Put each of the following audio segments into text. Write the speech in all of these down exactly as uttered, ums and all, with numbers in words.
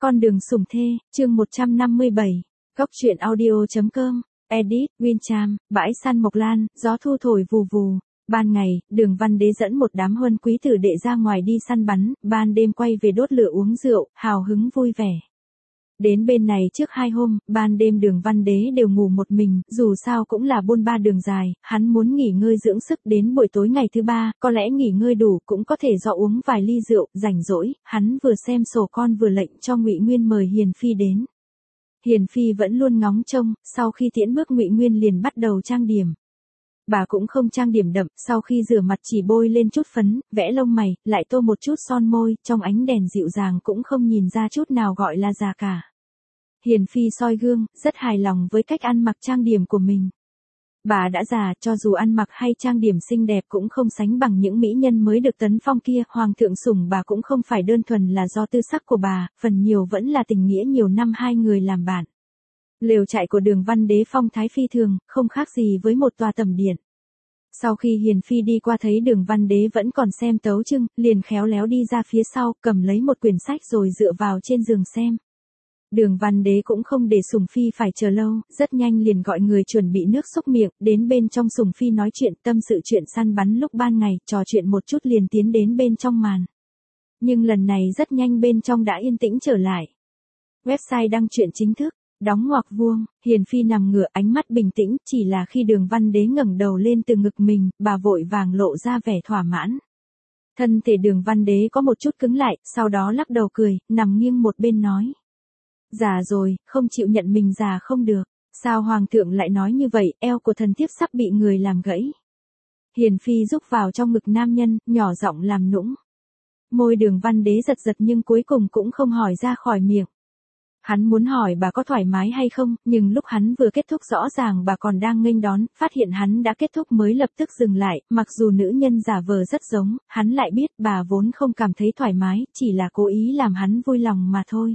Con đường sủng thê, chương một trăm năm mươi bảy. Góc truyện audio.com. Edit, Wincham, bãi săn Mộc Lan, gió thu thổi vù vù. Ban ngày, Đường Văn Đế dẫn một đám huân quý tử đệ ra ngoài đi săn bắn, ban đêm quay về đốt lửa uống rượu, hào hứng vui vẻ. Đến bên này trước hai hôm, ban đêm Đường Văn Đế đều ngủ một mình, dù sao cũng là buôn ba đường dài, hắn muốn nghỉ ngơi dưỡng sức đến buổi tối ngày thứ ba, có lẽ nghỉ ngơi đủ cũng có thể do uống vài ly rượu, rảnh rỗi, hắn vừa xem sổ con vừa lệnh cho Ngụy Nguyên mời Hiền Phi đến. Hiền Phi vẫn luôn ngóng trông, sau khi tiễn bước Ngụy Nguyên liền bắt đầu trang điểm. Bà cũng không trang điểm đậm, sau khi rửa mặt chỉ bôi lên chút phấn, vẽ lông mày, lại tô một chút son môi, trong ánh đèn dịu dàng cũng không nhìn ra chút nào gọi là già cả. Hiền Phi soi gương, rất hài lòng với cách ăn mặc trang điểm của mình. Bà đã già, cho dù ăn mặc hay trang điểm xinh đẹp cũng không sánh bằng những mỹ nhân mới được tấn phong kia, hoàng thượng sủng bà cũng không phải đơn thuần là do tư sắc của bà, phần nhiều vẫn là tình nghĩa nhiều năm hai người làm bạn. Lều trại của Đường Văn Đế phong thái phi thường, không khác gì với một tòa tẩm điện. Sau khi Hiền Phi đi qua thấy Đường Văn Đế vẫn còn xem tấu chương, liền khéo léo đi ra phía sau, cầm lấy một quyển sách rồi dựa vào trên giường xem. Đường Văn Đế cũng không để Sủng Phi phải chờ lâu, rất nhanh liền gọi người chuẩn bị nước xúc miệng, đến bên trong Sủng Phi nói chuyện tâm sự chuyện săn bắn lúc ban ngày, trò chuyện một chút liền tiến đến bên trong màn. Nhưng lần này rất nhanh bên trong đã yên tĩnh trở lại. Website đăng truyện chính thức, đóng ngoặc vuông, Hiền Phi nằm ngửa ánh mắt bình tĩnh, chỉ là khi Đường Văn Đế ngẩng đầu lên từ ngực mình, bà vội vàng lộ ra vẻ thỏa mãn. Thân thể Đường Văn Đế có một chút cứng lại, sau đó lắc đầu cười, nằm nghiêng một bên nói. Già rồi, không chịu nhận mình già không được. Sao hoàng thượng lại nói như vậy, eo của thần thiếp sắp bị người làm gãy. Hiền Phi rúc vào trong ngực nam nhân, nhỏ giọng làm nũng. Môi Đường Văn Đế giật giật nhưng cuối cùng cũng không hỏi ra khỏi miệng. Hắn muốn hỏi bà có thoải mái hay không, nhưng lúc hắn vừa kết thúc rõ ràng bà còn đang nghênh đón, phát hiện hắn đã kết thúc mới lập tức dừng lại, mặc dù nữ nhân giả vờ rất giống, hắn lại biết bà vốn không cảm thấy thoải mái, chỉ là cố ý làm hắn vui lòng mà thôi.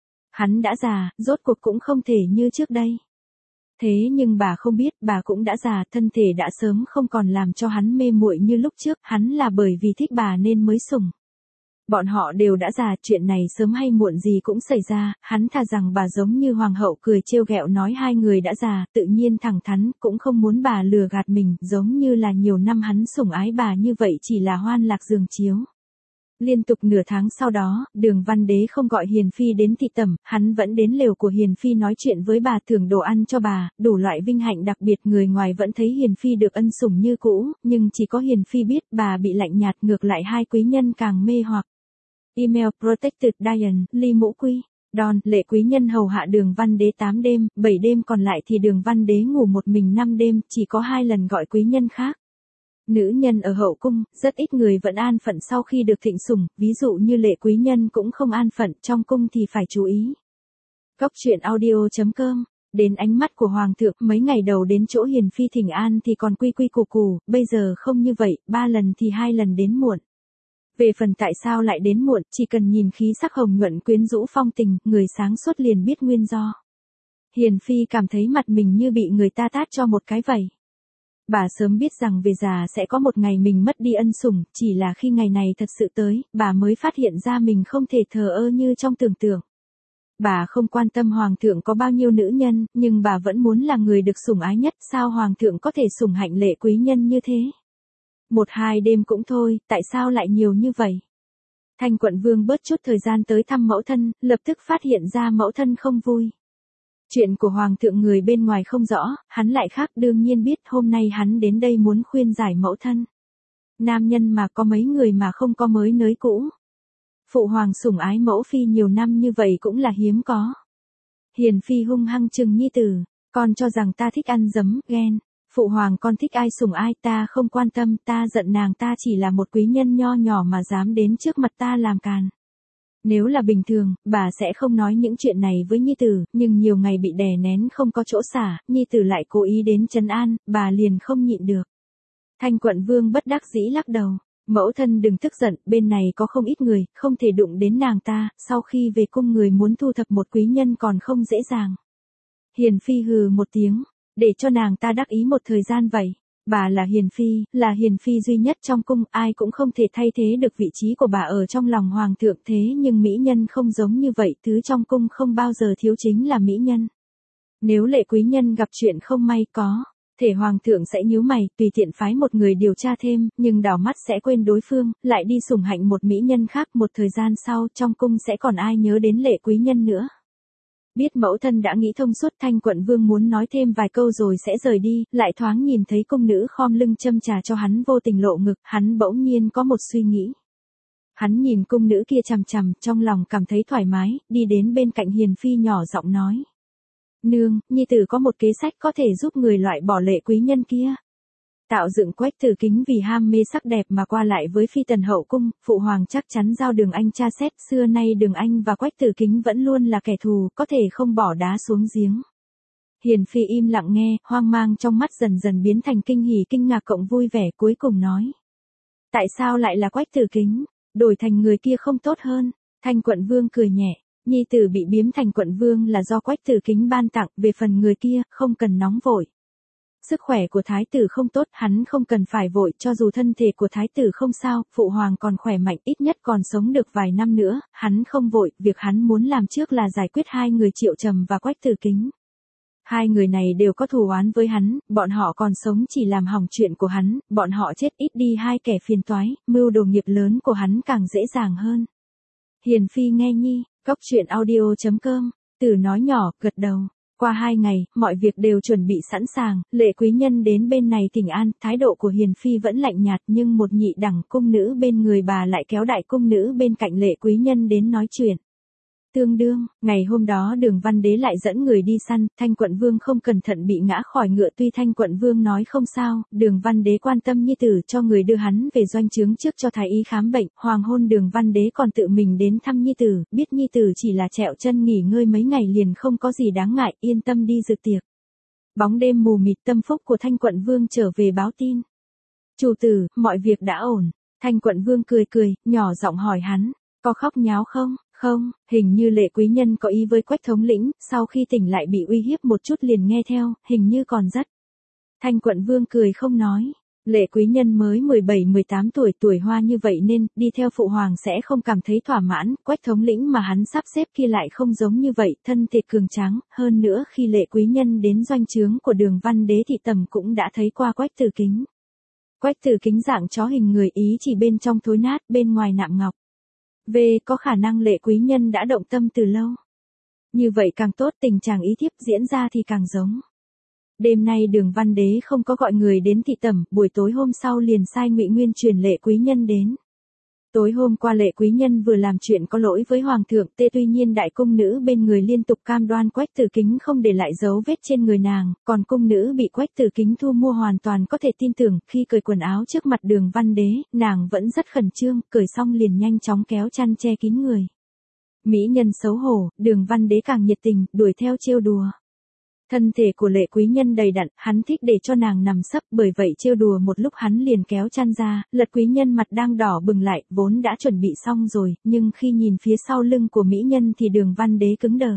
Hắn đã già, rốt cuộc cũng không thể như trước đây. Thế nhưng bà không biết, bà cũng đã già, thân thể đã sớm không còn làm cho hắn mê muội như lúc trước, hắn là bởi vì thích bà nên mới sủng. Bọn họ đều đã già, chuyện này sớm hay muộn gì cũng xảy ra, hắn thà rằng bà giống như hoàng hậu cười trêu ghẹo nói hai người đã già, tự nhiên thẳng thắn, cũng không muốn bà lừa gạt mình, giống như là nhiều năm hắn sủng ái bà như vậy chỉ là hoan lạc giường chiếu. Liên tục nửa tháng sau đó, Đường Văn Đế không gọi Hiền Phi đến thị tẩm, hắn vẫn đến lều của Hiền Phi nói chuyện với bà, thưởng đồ ăn cho bà, đủ loại vinh hạnh đặc biệt, người ngoài vẫn thấy Hiền Phi được ân sủng như cũ, nhưng chỉ có Hiền Phi biết bà bị lạnh nhạt, ngược lại hai quý nhân càng mê hoặc. Email Protected Diane, Ly Mũ Quy, Don, lệ quý nhân hầu hạ Đường Văn Đế tám đêm, bảy đêm còn lại thì Đường Văn Đế ngủ một mình năm đêm, chỉ có hai lần gọi quý nhân khác. Nữ nhân ở hậu cung, rất ít người vẫn an phận sau khi được thịnh sủng, ví dụ như lệ quý nhân cũng không an phận, trong cung thì phải chú ý. Góc truyện audio.com. Đến ánh mắt của hoàng thượng, mấy ngày đầu đến chỗ Hiền Phi thỉnh an thì còn quy quy củ củ, bây giờ không như vậy, ba lần thì hai lần đến muộn. Về phần tại sao lại đến muộn, chỉ cần nhìn khí sắc hồng nhuận quyến rũ phong tình, người sáng suốt liền biết nguyên do. Hiền Phi cảm thấy mặt mình như bị người ta tát cho một cái vậy. Bà sớm biết rằng về già sẽ có một ngày mình mất đi ân sủng, chỉ là khi ngày này thật sự tới, bà mới phát hiện ra mình không thể thờ ơ như trong tưởng tượng. Bà không quan tâm hoàng thượng có bao nhiêu nữ nhân, nhưng bà vẫn muốn là người được sủng ái nhất, sao hoàng thượng có thể sủng hạnh lệ quý nhân như thế? Một hai đêm cũng thôi, tại sao lại nhiều như vậy? Thanh quận vương bớt chút thời gian tới thăm mẫu thân, lập tức phát hiện ra mẫu thân không vui. Chuyện của hoàng thượng người bên ngoài không rõ, hắn lại khác, đương nhiên biết, hôm nay hắn đến đây muốn khuyên giải mẫu thân. Nam nhân mà có mấy người mà không có mới nới cũ. Phụ hoàng sủng ái mẫu phi nhiều năm như vậy cũng là hiếm có. Hiền Phi hung hăng trừng nhi tử, con cho rằng ta thích ăn giấm, ghen. Phụ hoàng con thích ai sủng ai ta không quan tâm, ta giận nàng ta chỉ là một quý nhân nho nhỏ mà dám đến trước mặt ta làm càn. Nếu là bình thường, bà sẽ không nói những chuyện này với nhi tử, nhưng nhiều ngày bị đè nén không có chỗ xả, nhi tử lại cố ý đến trấn an, bà liền không nhịn được. Thanh quận vương bất đắc dĩ lắc đầu, mẫu thân đừng tức giận, bên này có không ít người, không thể đụng đến nàng ta, sau khi về cung người muốn thu thập một quý nhân còn không dễ dàng. Hiền Phi hừ một tiếng, để cho nàng ta đắc ý một thời gian vậy. Bà là hiền phi, là hiền phi duy nhất trong cung, ai cũng không thể thay thế được vị trí của bà ở trong lòng hoàng thượng, thế nhưng mỹ nhân không giống như vậy, thứ trong cung không bao giờ thiếu chính là mỹ nhân. Nếu Lệ quý nhân gặp chuyện không may có thể hoàng thượng sẽ nhíu mày, tùy tiện phái một người điều tra thêm, nhưng đảo mắt sẽ quên đối phương, lại đi sủng hạnh một mỹ nhân khác, một thời gian sau trong cung sẽ còn ai nhớ đến Lệ quý nhân nữa. Biết mẫu thân đã nghĩ thông suốt, Thanh quận vương muốn nói thêm vài câu rồi sẽ rời đi, lại thoáng nhìn thấy cung nữ khom lưng châm trà cho hắn vô tình lộ ngực, hắn bỗng nhiên có một suy nghĩ. Hắn nhìn cung nữ kia chằm chằm, trong lòng cảm thấy thoải mái, đi đến bên cạnh hiền phi nhỏ giọng nói. Nương, nhi tử có một kế sách có thể giúp người loại bỏ Lệ quý nhân kia. Tạo dựng Quách Tử Kính vì ham mê sắc đẹp mà qua lại với phi tần hậu cung, phụ hoàng chắc chắn giao Đường Anh tra xét, xưa nay Đường Anh và Quách Tử Kính vẫn luôn là kẻ thù, có thể không bỏ đá xuống giếng. Hiền phi im lặng nghe, hoang mang trong mắt dần dần biến thành kinh hỉ kinh ngạc cộng vui vẻ, cuối cùng nói. Tại sao lại là Quách Tử Kính, đổi thành người kia không tốt hơn? Thanh quận vương cười nhẹ, nhi tử bị biếm thành quận vương là do Quách Tử Kính ban tặng, về phần người kia, không cần nóng vội. Sức khỏe của thái tử không tốt, hắn không cần phải vội, cho dù thân thể của thái tử không sao, phụ hoàng còn khỏe mạnh, ít nhất còn sống được vài năm nữa, hắn không vội, việc hắn muốn làm trước là giải quyết hai người Triệu Trầm và Quách Tử Kính. Hai người này đều có thù oán với hắn, bọn họ còn sống chỉ làm hỏng chuyện của hắn, bọn họ chết ít đi hai kẻ phiền toái, mưu đồ nghiệp lớn của hắn càng dễ dàng hơn. Hiền phi nghe nhi, cốc truyện audio chấm com, Tử nói nhỏ, gật đầu. Qua hai ngày, mọi việc đều chuẩn bị sẵn sàng, Lệ quý nhân đến bên này thỉnh an, thái độ của hiền phi vẫn lạnh nhạt, nhưng một nhị đẳng cung nữ bên người bà lại kéo đại cung nữ bên cạnh Lệ quý nhân đến nói chuyện. Tương đương, ngày hôm đó Đường Văn Đế lại dẫn người đi săn, Thanh quận vương không cẩn thận bị ngã khỏi ngựa, tuy Thanh quận vương nói không sao, Đường Văn Đế quan tâm nhi tử cho người đưa hắn về doanh trướng trước cho thái y khám bệnh, hoàng hôn Đường Văn Đế còn tự mình đến thăm nhi tử, biết nhi tử chỉ là trẹo chân nghỉ ngơi mấy ngày liền không có gì đáng ngại, yên tâm đi dự tiệc. Bóng đêm mù mịt, tâm phúc của Thanh quận vương trở về báo tin. Chủ tử, mọi việc đã ổn. Thanh quận vương cười cười, nhỏ giọng hỏi hắn, có khóc nháo không? Không, hình như Lệ quý nhân có ý với Quách thống lĩnh, sau khi tỉnh lại bị uy hiếp một chút liền nghe theo, hình như còn rất. Thanh quận vương cười không nói, Lệ quý nhân mới mười bảy mười tám tuổi, tuổi hoa như vậy nên, đi theo phụ hoàng sẽ không cảm thấy thỏa mãn, Quách thống lĩnh mà hắn sắp xếp kia lại không giống như vậy, thân thể cường tráng, hơn nữa khi Lệ quý nhân đến doanh trướng của Đường Văn Đế thì tầm cũng đã thấy qua Quách Tử Kính. Quách Tử Kính dạng chó hình người, ý chỉ bên trong thối nát, bên ngoài nạm ngọc. Về có khả năng Lệ quý nhân đã động tâm từ lâu. Như vậy càng tốt, tình trạng ý thiếp diễn ra thì càng giống. Đêm nay Đường Văn Đế không có gọi người đến thị tẩm, buổi tối hôm sau liền sai Ngụy Nguyên truyền Lệ quý nhân đến. Tối hôm qua Lệ quý nhân vừa làm chuyện có lỗi với hoàng thượng, tê tuy nhiên đại cung nữ bên người liên tục cam đoan Quách Tử Kính không để lại dấu vết trên người nàng, còn cung nữ bị Quách Tử Kính thu mua hoàn toàn có thể tin tưởng, khi cởi quần áo trước mặt Đường Văn Đế, nàng vẫn rất khẩn trương, cởi xong liền nhanh chóng kéo chăn che kín người. Mỹ nhân xấu hổ, Đường Văn Đế càng nhiệt tình, đuổi theo trêu đùa. Thân thể của Lệ quý nhân đầy đặn, hắn thích để cho nàng nằm sấp, bởi vậy trêu đùa một lúc hắn liền kéo chăn ra, Lật quý nhân mặt đang đỏ bừng lại, vốn đã chuẩn bị xong rồi, nhưng khi nhìn phía sau lưng của mỹ nhân thì Đường Văn Đế cứng đờ.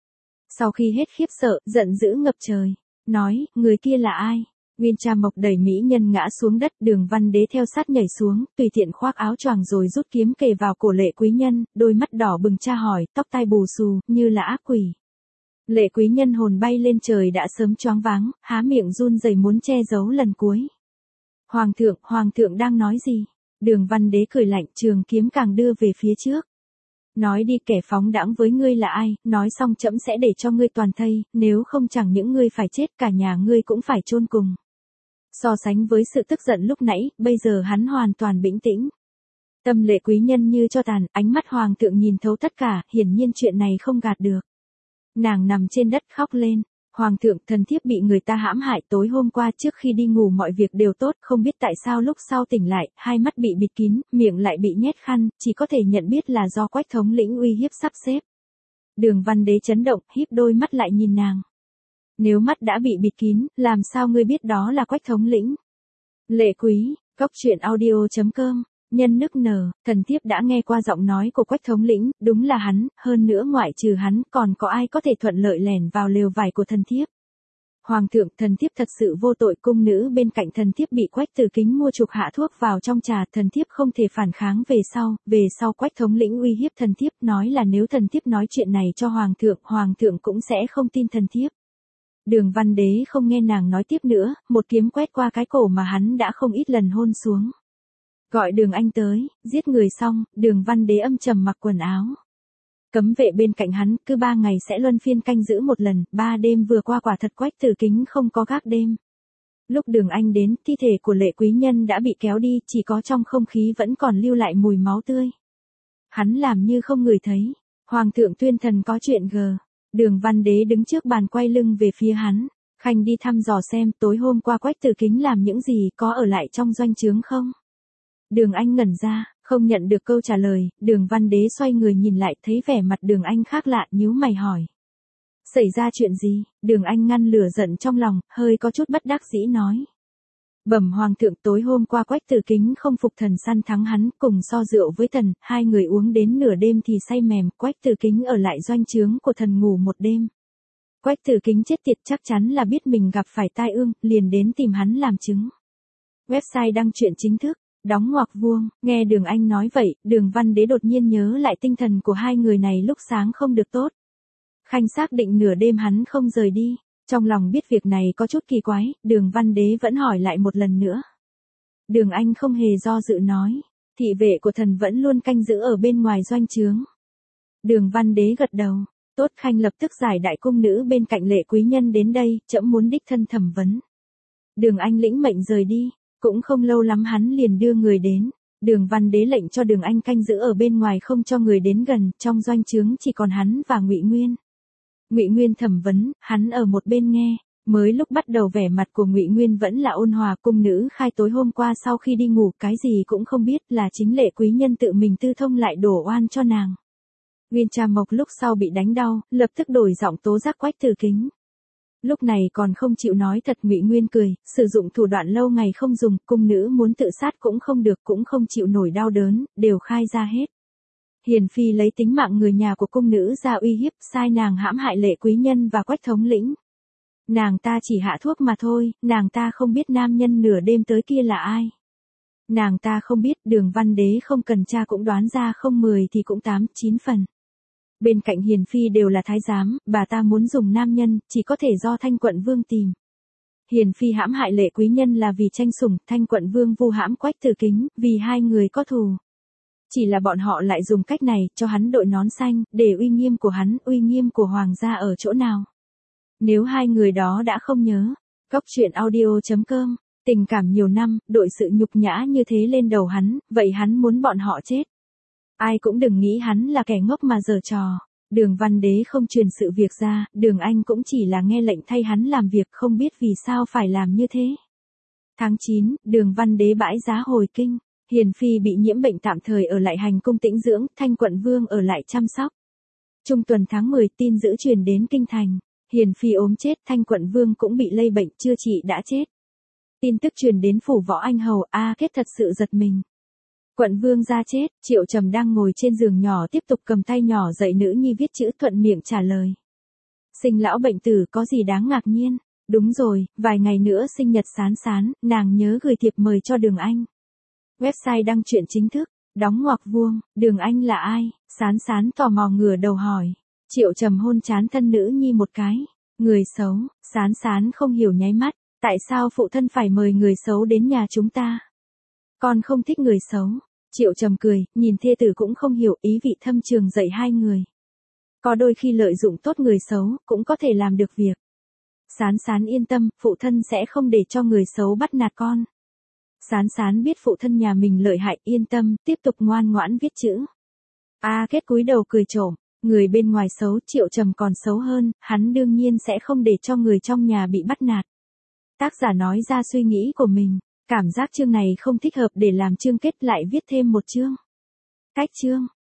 Sau khi hết khiếp sợ, giận dữ ngập trời, nói, người kia là ai? Nguyên Tra Mộc đẩy mỹ nhân ngã xuống đất, Đường Văn Đế theo sát nhảy xuống, tùy tiện khoác áo choàng rồi rút kiếm kề vào cổ Lệ quý nhân, đôi mắt đỏ bừng tra hỏi, tóc tai bù xù, như là ác quỷ. Lệ quý nhân hồn bay lên trời đã sớm choáng váng, há miệng run rẩy muốn che giấu lần cuối. Hoàng thượng, hoàng thượng đang nói gì? Đường Văn Đế cười lạnh, trường kiếm càng đưa về phía trước. Nói đi, kẻ phóng đãng với ngươi là ai, nói xong trẫm sẽ để cho ngươi toàn thây, nếu không chẳng những ngươi phải chết, cả nhà ngươi cũng phải chôn cùng. So sánh với sự tức giận lúc nãy, bây giờ hắn hoàn toàn bình tĩnh. Tâm Lệ quý nhân như cho tàn, ánh mắt hoàng thượng nhìn thấu tất cả, hiển nhiên chuyện này không gạt được. Nàng nằm trên đất khóc lên, hoàng thượng, thần thiếp bị người ta hãm hại, tối hôm qua trước khi đi ngủ mọi việc đều tốt, không biết tại sao lúc sau tỉnh lại, hai mắt bị bịt kín, miệng lại bị nhét khăn, chỉ có thể nhận biết là do Quách thống lĩnh uy hiếp sắp xếp. Đường Văn Đế chấn động, híp đôi mắt lại nhìn nàng. Nếu mắt đã bị bịt kín, làm sao ngươi biết đó là Quách thống lĩnh? Lệ quý, cốc truyện audio chấm com. Nhân nức nở, thần thiếp đã nghe qua giọng nói của Quách thống lĩnh, đúng là hắn, hơn nữa ngoại trừ hắn, còn có ai có thể thuận lợi lẻn vào lều vải của thần thiếp. Hoàng thượng, thần thiếp thật sự vô tội. Cung nữ bên cạnh thần thiếp bị Quách Tử Kính mua chuộc hạ thuốc vào trong trà, thần thiếp không thể phản kháng. Về sau, về sau Quách thống lĩnh uy hiếp thần thiếp, nói là nếu thần thiếp nói chuyện này cho hoàng thượng, hoàng thượng cũng sẽ không tin thần thiếp. Đường Văn Đế không nghe nàng nói tiếp nữa, một kiếm quét qua cái cổ mà hắn đã không ít lần hôn xuống. Gọi Đường Anh tới, giết người xong, Đường Văn Đế âm trầm mặc quần áo. Cấm vệ bên cạnh hắn, cứ ba ngày sẽ luân phiên canh giữ một lần, ba đêm vừa qua quả thật Quách Tử Kính không có gác đêm. Lúc Đường Anh đến, thi thể của Lệ Quý Nhân đã bị kéo đi, chỉ có trong không khí vẫn còn lưu lại mùi máu tươi. Hắn làm như không ngửi thấy. Hoàng thượng tuyên thần có chuyện gờ. Đường Văn Đế đứng trước bàn quay lưng về phía hắn. Khanh đi thăm dò xem tối hôm qua Quách Tử Kính làm những gì, có ở lại trong doanh trướng không? Đường Anh ngẩn ra, không nhận được câu trả lời. Đường Văn Đế xoay người nhìn lại, thấy vẻ mặt Đường Anh khác lạ, nhíu mày hỏi. Xảy ra chuyện gì? Đường Anh ngăn lửa giận trong lòng, hơi có chút bất đắc dĩ nói. Bẩm hoàng thượng, tối hôm qua Quách Tử Kính không phục thần săn thắng hắn, cùng so rượu với thần, hai người uống đến nửa đêm thì say mềm, Quách Tử Kính ở lại doanh trướng của thần ngủ một đêm. Quách Tử Kính chết tiệt, chắc chắn là biết mình gặp phải tai ương, liền đến tìm hắn làm chứng. Website đăng truyện chính thức, đóng ngoặc vuông. Nghe Đường Anh nói vậy, Đường Văn Đế đột nhiên nhớ lại tinh thần của hai người này lúc sáng không được tốt. Khanh xác định nửa đêm hắn không rời đi. Trong lòng biết việc này có chút kỳ quái, Đường Văn Đế vẫn hỏi lại một lần nữa. Đường Anh không hề do dự nói, thị vệ của thần vẫn luôn canh giữ ở bên ngoài doanh trướng. Đường Văn Đế gật đầu, tốt. Khanh lập tức giải đại cung nữ bên cạnh Lệ Quý Nhân đến đây, trẫm muốn đích thân thẩm vấn. Đường Anh lĩnh mệnh rời đi, cũng không lâu lắm hắn liền đưa người đến. Đường Văn Đế lệnh cho Đường Anh canh giữ ở bên ngoài không cho người đến gần, trong doanh trướng chỉ còn hắn và Ngụy Nguyên. Ngụy Nguyên thẩm vấn, hắn ở một bên nghe. Mới lúc bắt đầu vẻ mặt của Ngụy Nguyên vẫn là ôn hòa. Cung nữ khai tối hôm qua sau khi đi ngủ cái gì cũng không biết, là chính Lệ Quý Nhân tự mình tư thông lại đổ oan cho nàng. Nguyên Trà Mộc lúc sau bị đánh đau, lập tức đổi giọng tố giác Quách Tử Kính. Lúc này còn không chịu nói thật. Ngụy Nguyên cười, sử dụng thủ đoạn lâu ngày không dùng, cung nữ muốn tự sát cũng không được, cũng không chịu nổi đau đớn, đều khai ra hết. Hiền phi lấy tính mạng người nhà của cung nữ ra uy hiếp, sai nàng hãm hại Lệ Quý Nhân và Quách thống lĩnh. Nàng ta chỉ hạ thuốc mà thôi, nàng ta không biết nam nhân nửa đêm tới kia là ai. Nàng ta không biết. Đường Văn Đế không cần tra cũng đoán ra, không mười thì cũng tám, chín phần. Bên cạnh Hiền phi đều là thái giám, bà ta muốn dùng nam nhân, chỉ có thể do Thanh Quận Vương tìm. Hiền phi hãm hại Lệ Quý Nhân là vì tranh sủng, Thanh Quận Vương vu hãm Quách Tử Kính, vì hai người có thù. Chỉ là bọn họ lại dùng cách này, cho hắn đội nón xanh, để uy nghiêm của hắn, uy nghiêm của hoàng gia ở chỗ nào. Nếu hai người đó đã không nhớ, góc truyện audio chấm com, tình cảm nhiều năm, đội sự nhục nhã như thế lên đầu hắn, vậy hắn muốn bọn họ chết. Ai cũng đừng nghĩ hắn là kẻ ngốc mà giở trò. Đường Văn Đế không truyền sự việc ra, Đường Anh cũng chỉ là nghe lệnh thay hắn làm việc, không biết vì sao phải làm như thế. Tháng chín, Đường Văn Đế bãi giá hồi kinh. Hiền phi bị nhiễm bệnh tạm thời ở lại hành cung tĩnh dưỡng, Thanh Quận Vương ở lại chăm sóc. Trung tuần tháng mười, tin dữ truyền đến kinh thành. Hiền phi ốm chết, Thanh Quận Vương cũng bị lây bệnh, chưa trị đã chết. Tin tức truyền đến phủ Võ Anh Hầu, A Kết thật sự giật mình. Quận Vương ra chết, Triệu Trầm đang ngồi trên giường nhỏ tiếp tục cầm tay nhỏ dạy nữ nhi viết chữ, thuận miệng trả lời. Sinh lão bệnh tử có gì đáng ngạc nhiên? Đúng rồi, vài ngày nữa sinh nhật Sán Sán, nàng nhớ gửi thiệp mời cho Đường Anh. Website đăng truyện chính thức, đóng ngoặc vuông. Đường Anh là ai? Sán Sán tò mò ngửa đầu hỏi. Triệu Trầm hôn trán thân nữ nhi một cái. Người xấu. Sán Sán không hiểu nháy mắt. Tại sao phụ thân phải mời người xấu đến nhà chúng ta? Con không thích người xấu. Triệu Trầm cười, nhìn thê tử cũng không hiểu, ý vị thâm trường dạy hai người. Có đôi khi lợi dụng tốt người xấu, cũng có thể làm được việc. Sán Sán yên tâm, phụ thân sẽ không để cho người xấu bắt nạt con. Sán Sán biết phụ thân nhà mình lợi hại, yên tâm, tiếp tục ngoan ngoãn viết chữ. A Kết cúi đầu cười trộm, người bên ngoài xấu, Triệu Trầm còn xấu hơn, hắn đương nhiên sẽ không để cho người trong nhà bị bắt nạt. Tác giả nói ra suy nghĩ của mình, cảm giác chương này không thích hợp để làm chương kết, lại viết thêm một chương. Cách chương